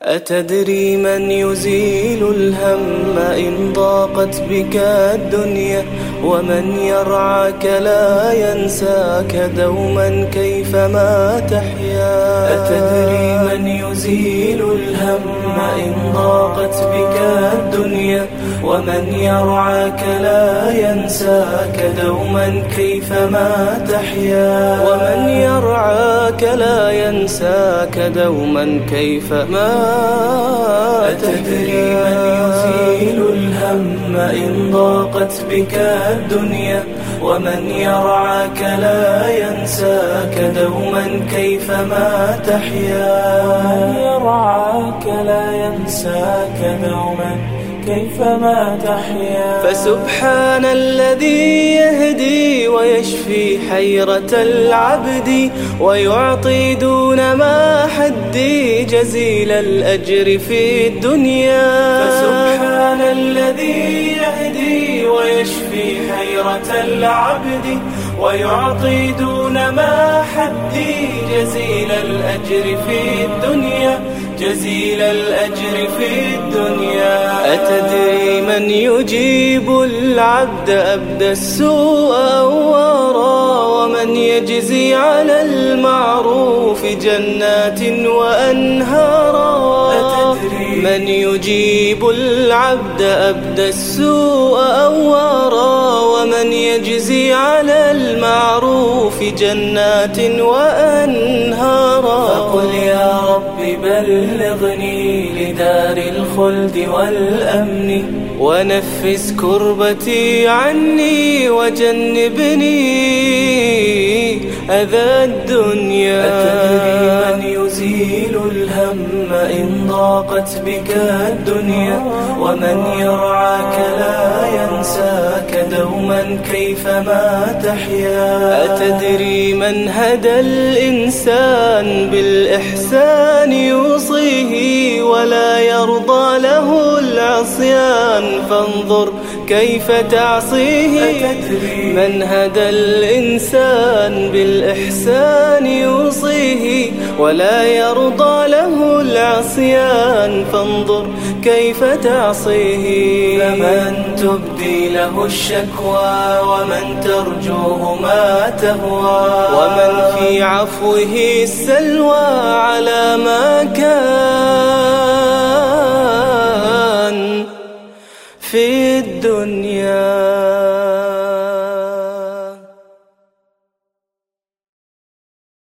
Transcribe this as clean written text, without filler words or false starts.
أتدري من يزيل الهم إن ضاقت بك الدنيا، ومن يرعاك لا ينساك دوما كيفما تحيا. أتدري من يزيل الهم إن ضاقت بك الدنيا، ومن يرعاك لا ينساك دوما كيفما تحيا. ومن يرعاك لا ينساك دوما كيفما. أتدري من يزيل الهم إن ضاقت بك الدنيا، ومن يرعاك لا ينساك دوما كيفما تحيا. ومن يرعاك لا ينساك دوما كيفما تحيا. فسبحان الذي يهدي ويشفي حيرة العبد، ويعطي دون ما حدي جزيل الأجر في الدنيا. فسبحان الذي يهدي ويشفي حيرة العبد، ويعطي دون ما حدي جزيل الأجر في الدنيا، جزيل الأجر في الدنيا. أتدري من يجيب العبد أبدى السوء أوارا، ومن يجزي على المعروف جنات وأنهارا. من يجيب العبد أبدى السوء أوارا، ومن يجزي على المعروف جنات وأنهارا. فقل يا رب بلغني لدار الخلد والأمن، ونفس كربتي عني وجنبني أذى الدنيا. أتدري من يزيل الهم إن ضاقت بك الدنيا، ومن يرعاك لا ينساك دوما كيفما تحيا. أتدري من هدى الإنسان بالإحسان يوصيه، ولا يرضى له العصيان فانظر كيف تعصيه. من هدى الإنسان بالإحسان يوصيه، ولا يرضى له العصيان فانظر كيف تعصيه. فمن تبدي له الشكوى، ومن ترجوه ما تهوى، ومن في عفوه السلوى على ما كان في الدنيا.